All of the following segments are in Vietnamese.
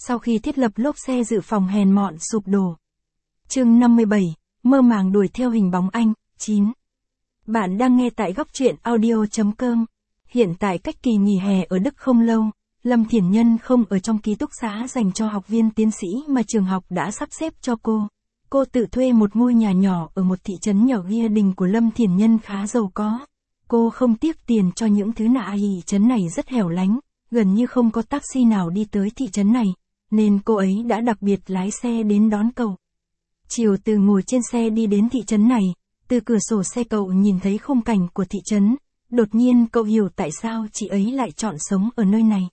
sau khi thiết lập lốp xe dự phòng hèn mọn sụp đổ. Chương 57, mơ màng đuổi theo hình bóng anh. 9. Bạn đang nghe tại góc truyện audio.com. Hiện tại cách kỳ nghỉ hè ở Đức không lâu, Lâm Thiển Nhân không ở trong ký túc xá dành cho học viên tiến sĩ mà trường học đã sắp xếp cho cô. Cô tự thuê một ngôi nhà nhỏ ở một thị trấn nhỏ. Gia đình của Lâm Thiển Nhân khá giàu có. Cô không tiếc tiền cho những thứ nạ. Thị trấn này rất hẻo lánh, gần như không có taxi nào đi tới thị trấn này, nên cô ấy đã đặc biệt lái xe đến đón cậu. Chiều Từ ngồi trên xe đi đến thị trấn này, từ cửa sổ xe cậu nhìn thấy khung cảnh của thị trấn, đột nhiên cậu hiểu tại sao chị ấy lại chọn sống ở nơi này.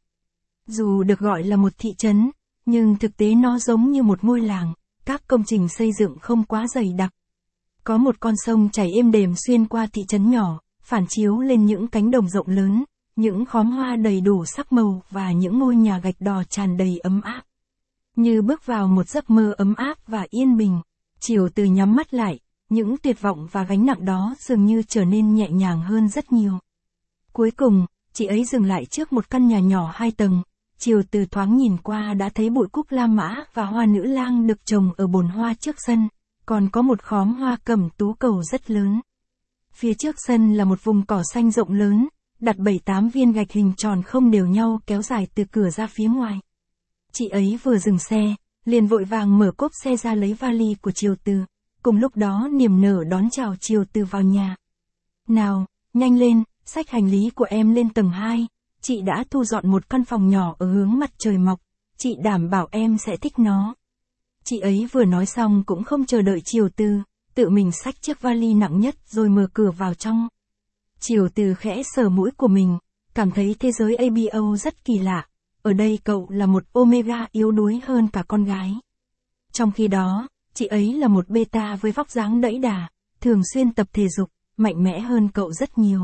Dù được gọi là một thị trấn, nhưng thực tế nó giống như một ngôi làng, các công trình xây dựng không quá dày đặc. Có một con sông chảy êm đềm xuyên qua thị trấn nhỏ, phản chiếu lên những cánh đồng rộng lớn, những khóm hoa đầy đủ sắc màu và những ngôi nhà gạch đỏ tràn đầy ấm áp. Như bước vào một giấc mơ ấm áp và yên bình, Chiều Từ nhắm mắt lại, những tuyệt vọng và gánh nặng đó dường như trở nên nhẹ nhàng hơn rất nhiều. Cuối cùng, chị ấy dừng lại trước một căn nhà nhỏ 2 tầng, Chiều Từ thoáng nhìn qua đã thấy bụi cúc la mã và hoa nữ lang được trồng ở bồn hoa trước sân, còn có một khóm hoa cẩm tú cầu rất lớn. Phía trước sân là một vùng cỏ xanh rộng lớn, đặt 7-8 viên gạch hình tròn không đều nhau kéo dài từ cửa ra phía ngoài. Chị ấy vừa dừng xe, liền vội vàng mở cốp xe ra lấy vali của Chiều Từ, cùng lúc đó niềm nở đón chào Chiều Từ vào nhà. Nào, nhanh lên, xách hành lý của em lên tầng 2, chị đã thu dọn một căn phòng nhỏ ở hướng mặt trời mọc, chị đảm bảo em sẽ thích nó. Chị ấy vừa nói xong cũng không chờ đợi Chiều Từ, tự mình xách chiếc vali nặng nhất rồi mở cửa vào trong. Chiều Từ khẽ sờ mũi của mình, cảm thấy thế giới ABO rất kỳ lạ, ở đây cậu là một Omega yếu đuối hơn cả con gái. Trong khi đó, chị ấy là một beta với vóc dáng đẫy đà, thường xuyên tập thể dục, mạnh mẽ hơn cậu rất nhiều.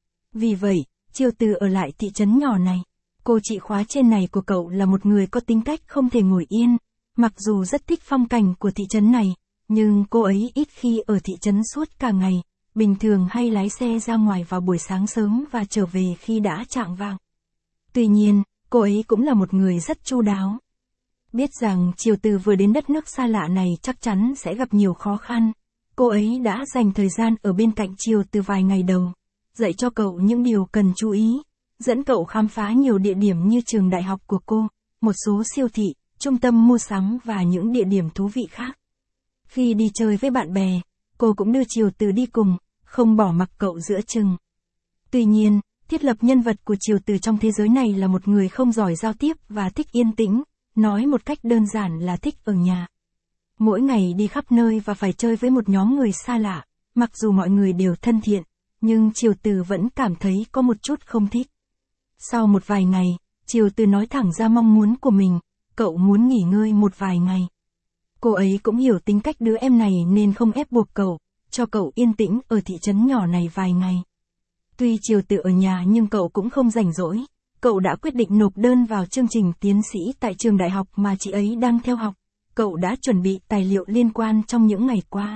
Vì vậy, Chiều Từ ở lại thị trấn nhỏ này. Cô chị khóa trên này của cậu là một người có tính cách không thể ngồi yên, mặc dù rất thích phong cảnh của thị trấn này, nhưng cô ấy ít khi ở thị trấn suốt cả ngày, bình thường hay lái xe ra ngoài vào buổi sáng sớm và trở về khi đã chạng vạng. Tuy nhiên, cô ấy cũng là một người rất chu đáo. Biết rằng Chiều Từ vừa đến đất nước xa lạ này chắc chắn sẽ gặp nhiều khó khăn, cô ấy đã dành thời gian ở bên cạnh Chiều Từ vài ngày đầu, dạy cho cậu những điều cần chú ý, dẫn cậu khám phá nhiều địa điểm như trường đại học của cô, một số siêu thị, trung tâm mua sắm và những địa điểm thú vị khác. Khi đi chơi với bạn bè, cô cũng đưa Chiều Từ đi cùng, không bỏ mặc cậu giữa chừng. Tuy nhiên, thiết lập nhân vật của Chiều Từ trong thế giới này là một người không giỏi giao tiếp và thích yên tĩnh, nói một cách đơn giản là thích ở nhà. Mỗi ngày đi khắp nơi và phải chơi với một nhóm người xa lạ, mặc dù mọi người đều thân thiện, nhưng Chiều Từ vẫn cảm thấy có một chút không thích. Sau một vài ngày, Chiều Từ nói thẳng ra mong muốn của mình, cậu muốn nghỉ ngơi một vài ngày. Cô ấy cũng hiểu tính cách đứa em này nên không ép buộc cậu, cho cậu yên tĩnh ở thị trấn nhỏ này vài ngày. Tuy Chiều Từ ở nhà nhưng cậu cũng không rảnh rỗi, cậu đã quyết định nộp đơn vào chương trình tiến sĩ tại trường đại học mà chị ấy đang theo học. Cậu đã chuẩn bị tài liệu liên quan trong những ngày qua.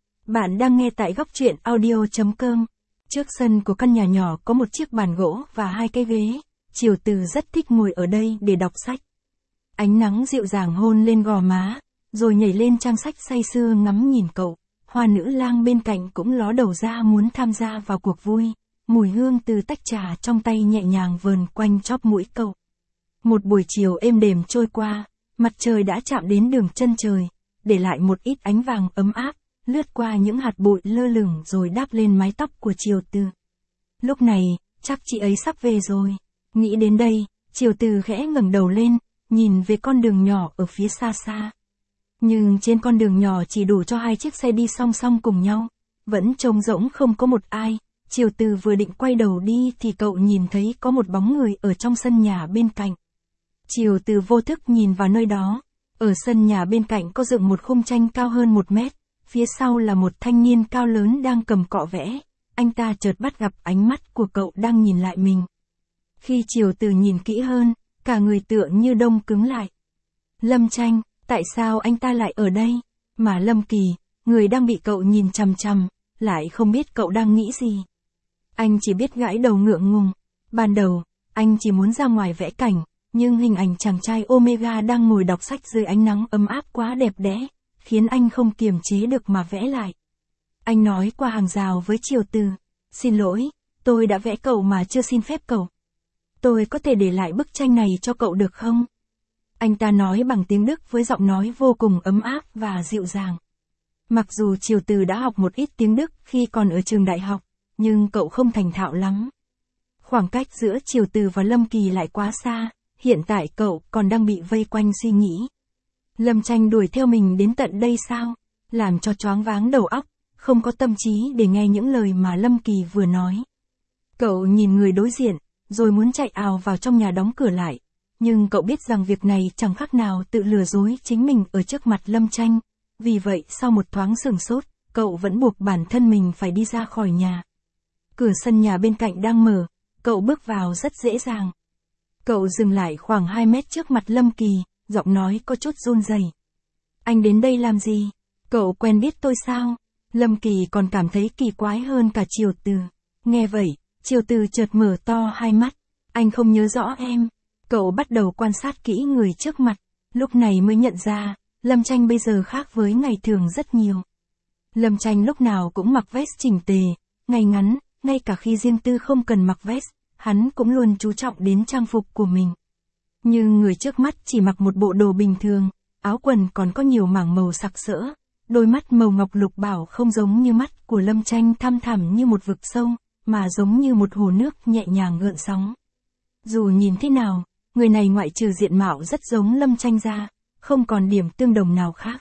Bạn đang nghe tại góc truyện audio.com. Trước sân của căn nhà nhỏ có một chiếc bàn gỗ và 2 cái ghế, Chiều Từ rất thích ngồi ở đây để đọc sách. Ánh nắng dịu dàng hôn lên gò má, rồi nhảy lên trang sách say sưa ngắm nhìn cậu. Hoa nữ lang bên cạnh cũng ló đầu ra muốn tham gia vào cuộc vui, mùi hương từ tách trà trong tay nhẹ nhàng vờn quanh chóp mũi cậu. Một buổi chiều êm đềm trôi qua, mặt trời đã chạm đến đường chân trời, để lại một ít ánh vàng ấm áp, lướt qua những hạt bụi lơ lửng rồi đáp lên mái tóc của Chiều Từ. Lúc này, chắc chị ấy sắp về rồi. Nghĩ đến đây, Chiều Từ khẽ ngẩng đầu lên, nhìn về con đường nhỏ ở phía xa xa. Nhưng trên con đường nhỏ chỉ đủ cho 2 chiếc xe đi song song cùng nhau, vẫn trống rỗng không có một ai. Chiều Từ vừa định quay đầu đi thì cậu nhìn thấy có một bóng người ở trong sân nhà bên cạnh. Chiều Từ vô thức nhìn vào nơi đó, ở sân nhà bên cạnh có dựng một khung tranh cao hơn 1 mét, phía sau là một thanh niên cao lớn đang cầm cọ vẽ, anh ta chợt bắt gặp ánh mắt của cậu đang nhìn lại mình. Khi Chiều Từ nhìn kỹ hơn, cả người tựa như đông cứng lại. Lâm Tranh, tại sao anh ta lại ở đây? Mà Lâm Kỳ, người đang bị cậu nhìn chằm chằm, lại không biết cậu đang nghĩ gì. Anh chỉ biết gãi đầu ngượng ngùng. Ban đầu, anh chỉ muốn ra ngoài vẽ cảnh, nhưng hình ảnh chàng trai Omega đang ngồi đọc sách dưới ánh nắng ấm áp quá đẹp đẽ, khiến anh không kiềm chế được mà vẽ lại. Anh nói qua hàng rào với Triều Từ, xin lỗi, tôi đã vẽ cậu mà chưa xin phép cậu. Tôi có thể để lại bức tranh này cho cậu được không? Anh ta nói bằng tiếng Đức với giọng nói vô cùng ấm áp và dịu dàng. Mặc dù Triều Từ đã học một ít tiếng Đức khi còn ở trường đại học, nhưng cậu không thành thạo lắm. Khoảng cách giữa Triều Từ và Lâm Kỳ lại quá xa, hiện tại cậu còn đang bị vây quanh suy nghĩ. Lâm Tranh đuổi theo mình đến tận đây sao? Làm cho choáng váng đầu óc, không có tâm trí để nghe những lời mà Lâm Kỳ vừa nói. Cậu nhìn người đối diện, rồi muốn chạy ào vào trong nhà đóng cửa lại. Nhưng cậu biết rằng việc này chẳng khác nào tự lừa dối chính mình ở trước mặt Lâm Tranh. Vì vậy sau một thoáng sửng sốt, cậu vẫn buộc bản thân mình phải đi ra khỏi nhà. Cửa sân nhà bên cạnh đang mở, cậu bước vào rất dễ dàng. Cậu dừng lại khoảng 2 mét trước mặt Lâm Kỳ, giọng nói có chút run rẩy. Anh đến đây làm gì? Cậu quen biết tôi sao? Lâm Kỳ còn cảm thấy kỳ quái hơn cả Triều Từ. Nghe vậy, Triều Từ chợt mở to hai mắt. Anh không nhớ rõ em. Cậu bắt đầu quan sát kỹ người trước mặt. Lúc này mới nhận ra, Lâm Tranh bây giờ khác với ngày thường rất nhiều. Lâm Tranh lúc nào cũng mặc vest chỉnh tề, ngay ngắn, ngay cả khi riêng tư không cần mặc vest, hắn cũng luôn chú trọng đến trang phục của mình. Nhưng người trước mắt chỉ mặc một bộ đồ bình thường, áo quần còn có nhiều mảng màu sặc sỡ, đôi mắt màu ngọc lục bảo không giống như mắt của Lâm Tranh thăm thẳm như một vực sâu, mà giống như một hồ nước nhẹ nhàng gợn sóng. Dù nhìn thế nào, người này ngoại trừ diện mạo rất giống Lâm Tranh ra, không còn điểm tương đồng nào khác.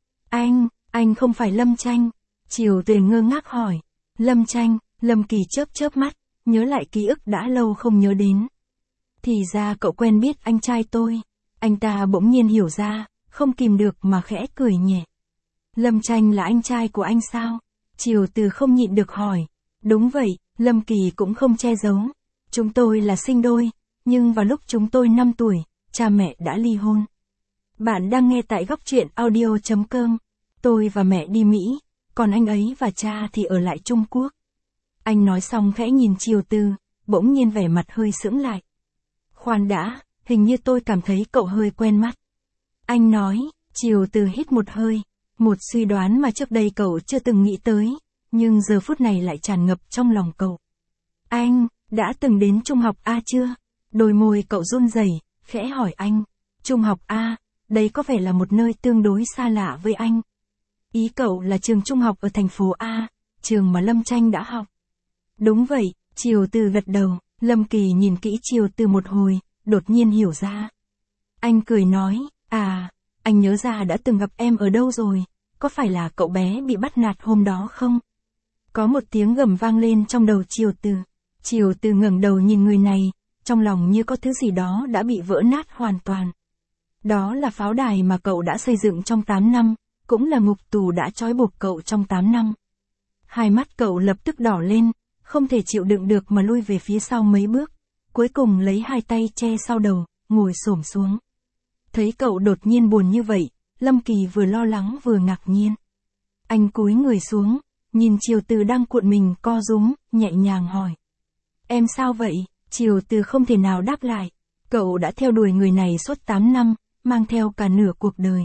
Anh không phải Lâm Tranh. Triều Từ ngơ ngác hỏi. Lâm Tranh, Lâm Kỳ chớp mắt, nhớ lại ký ức đã lâu không nhớ đến. Thì ra cậu quen biết anh trai tôi. Anh ta bỗng nhiên hiểu ra, không kìm được mà khẽ cười nhẹ. Lâm Tranh là anh trai của anh sao? Triều Từ không nhịn được hỏi. Đúng vậy, Lâm Kỳ cũng không che giấu. Chúng tôi là sinh đôi, nhưng vào lúc chúng tôi 5 tuổi, cha mẹ đã ly hôn. Bạn đang nghe tại góc truyện audio.com. Tôi và mẹ đi Mỹ, còn anh ấy và cha thì ở lại Trung Quốc. Anh nói xong khẽ nhìn Triều Từ, bỗng nhiên vẻ mặt hơi sững lại. Khoan đã, hình như tôi cảm thấy cậu hơi quen mắt. Anh nói, Triều Từ hít một hơi, một suy đoán mà trước đây cậu chưa từng nghĩ tới, nhưng giờ phút này lại tràn ngập trong lòng cậu. Anh, đã từng đến Trung học A chưa? Đôi môi cậu run rẩy, khẽ hỏi anh. Trung học A, đây có vẻ là một nơi tương đối xa lạ với anh. Ý cậu là trường trung học ở thành phố A, trường mà Lâm Tranh đã học. Đúng vậy, Triều Từ gật đầu. Lâm Kỳ nhìn kỹ Triều Từ một hồi, đột nhiên hiểu ra. Anh cười nói, anh nhớ ra đã từng gặp em ở đâu rồi, có phải là cậu bé bị bắt nạt hôm đó không? Có một tiếng gầm vang lên trong đầu Triều Từ. Triều Từ ngẩng đầu nhìn người này, trong lòng như có thứ gì đó đã bị vỡ nát hoàn toàn. Đó là pháo đài mà cậu đã xây dựng trong 8 năm, cũng là ngục tù đã trói buộc cậu trong 8 năm. Hai mắt cậu lập tức đỏ lên, không thể chịu đựng được mà lui về phía sau mấy bước, cuối cùng lấy hai tay che sau đầu, ngồi xổm xuống. Thấy cậu đột nhiên buồn như vậy, Lâm Kỳ vừa lo lắng vừa ngạc nhiên. Anh cúi người xuống, nhìn Triều Từ đang cuộn mình co rúm, nhẹ nhàng hỏi. Em sao vậy? Triều Từ không thể nào đáp lại. Cậu đã theo đuổi người này suốt 8 năm, mang theo cả nửa cuộc đời.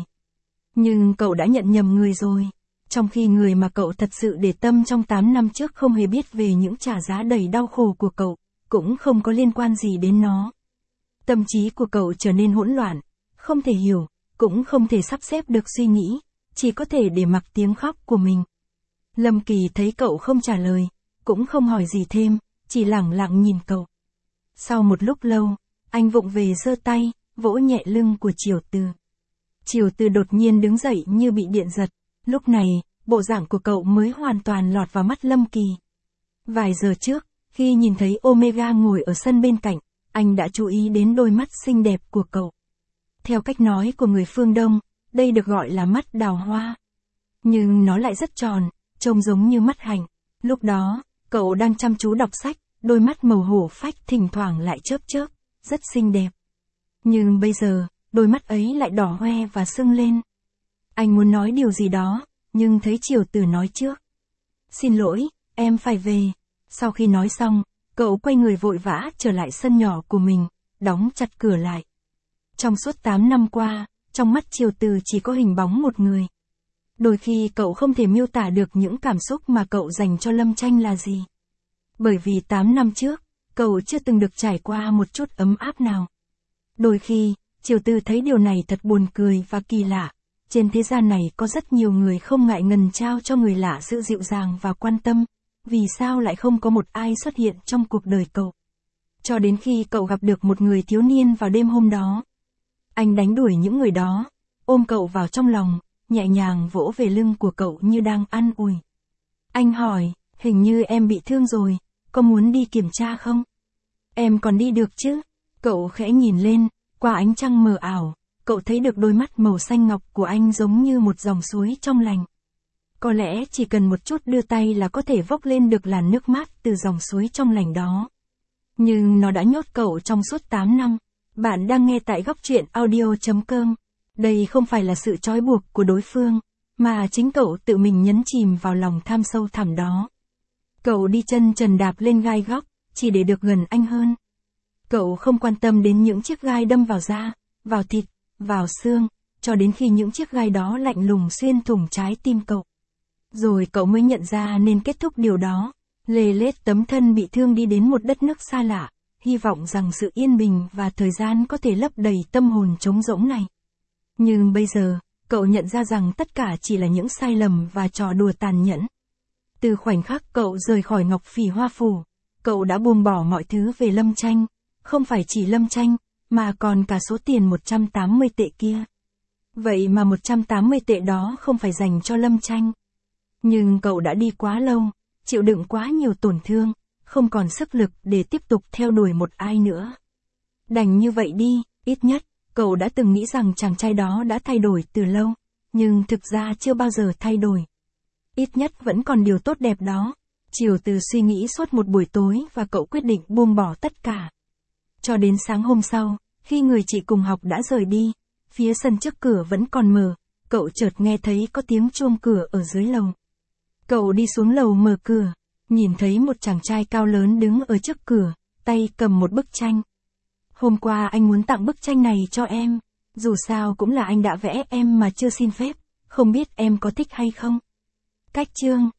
Nhưng cậu đã nhận nhầm người rồi. Trong khi người mà cậu thật sự để tâm trong 8 năm trước không hề biết về những trả giá đầy đau khổ của cậu, cũng không có liên quan gì đến nó. Tâm trí của cậu trở nên hỗn loạn, không thể hiểu, cũng không thể sắp xếp được suy nghĩ, chỉ có thể để mặc tiếng khóc của mình. Lâm Kỳ thấy cậu không trả lời, cũng không hỏi gì thêm, chỉ lẳng lặng nhìn cậu. Sau một lúc lâu, anh vụng về giơ tay, vỗ nhẹ lưng của Triều Từ. Triều Từ đột nhiên đứng dậy như bị điện giật, lúc này, bộ dạng của cậu mới hoàn toàn lọt vào mắt Lâm Kỳ. Vài giờ trước, khi nhìn thấy Omega ngồi ở sân bên cạnh, anh đã chú ý đến đôi mắt xinh đẹp của cậu. Theo cách nói của người phương Đông, đây được gọi là mắt đào hoa. Nhưng nó lại rất tròn, trông giống như mắt hạnh. Lúc đó, cậu đang chăm chú đọc sách, đôi mắt màu hổ phách thỉnh thoảng lại chớp chớp, rất xinh đẹp. Nhưng bây giờ, đôi mắt ấy lại đỏ hoe và sưng lên. Anh muốn nói điều gì đó, nhưng thấy Triều Từ nói trước. Xin lỗi, em phải về. Sau khi nói xong, cậu quay người vội vã trở lại sân nhỏ của mình, đóng chặt cửa lại, Trong suốt 8 năm qua, trong mắt Triều Từ chỉ có hình bóng một người. Đôi khi cậu không thể miêu tả được những cảm xúc mà cậu dành cho Lâm Tranh là gì. Bởi vì 8 năm trước, cậu chưa từng được trải qua một chút ấm áp nào. Đôi khi, Triều Từ thấy điều này thật buồn cười và kỳ lạ. Trên thế gian này có rất nhiều người không ngại ngần trao cho người lạ sự dịu dàng và quan tâm. Vì sao lại không có một ai xuất hiện trong cuộc đời cậu? Cho đến khi cậu gặp được một người thiếu niên vào đêm hôm đó. Anh đánh đuổi những người đó, ôm cậu vào trong lòng, nhẹ nhàng vỗ về lưng của cậu như đang an ủi. Anh hỏi, hình như em bị thương rồi, có muốn đi kiểm tra không? Em còn đi được chứ? Cậu khẽ nhìn lên, qua ánh trăng mờ ảo, cậu thấy được đôi mắt màu xanh ngọc của anh giống như một dòng suối trong lành. Có lẽ chỉ cần một chút đưa tay là có thể vốc lên được làn nước mát từ dòng suối trong lành đó. Nhưng nó đã nhốt cậu trong suốt 8 năm. Bạn đang nghe tại góc truyện audio.com. Đây không phải là sự trói buộc của đối phương, mà chính cậu tự mình nhấn chìm vào lòng tham sâu thẳm đó. Cậu đi chân trần đạp lên gai góc, chỉ để được gần anh hơn. Cậu không quan tâm đến những chiếc gai đâm vào da, vào thịt, vào xương, cho đến khi những chiếc gai đó lạnh lùng xuyên thủng trái tim cậu. Rồi cậu mới nhận ra nên kết thúc điều đó, lê lết tấm thân bị thương đi đến một đất nước xa lạ, hy vọng rằng sự yên bình và thời gian có thể lấp đầy tâm hồn trống rỗng này. Nhưng bây giờ, cậu nhận ra rằng tất cả chỉ là những sai lầm và trò đùa tàn nhẫn. Từ khoảnh khắc cậu rời khỏi Ngọc Phỉ Hoa Phủ, cậu đã buông bỏ mọi thứ về Lâm Tranh, không phải chỉ Lâm Tranh, mà còn cả số tiền 180 tệ kia. Vậy mà 180 tệ đó không phải dành cho Lâm Tranh. Nhưng cậu đã đi quá lâu, chịu đựng quá nhiều tổn thương, không còn sức lực để tiếp tục theo đuổi một ai nữa. Đành như vậy đi, ít nhất, cậu đã từng nghĩ rằng chàng trai đó đã thay đổi từ lâu, nhưng thực ra chưa bao giờ thay đổi. Ít nhất vẫn còn điều tốt đẹp đó. Triều Từ suy nghĩ suốt một buổi tối và cậu quyết định buông bỏ tất cả. Cho đến sáng hôm sau, khi người chị cùng học đã rời đi, phía sân trước cửa vẫn còn mở, cậu chợt nghe thấy có tiếng chuông cửa ở dưới lầu. Cậu đi xuống lầu mở cửa, nhìn thấy một chàng trai cao lớn đứng ở trước cửa, tay cầm một bức tranh. Hôm qua anh muốn tặng bức tranh này cho em, dù sao cũng là anh đã vẽ em mà chưa xin phép, không biết em có thích hay không? Cách chương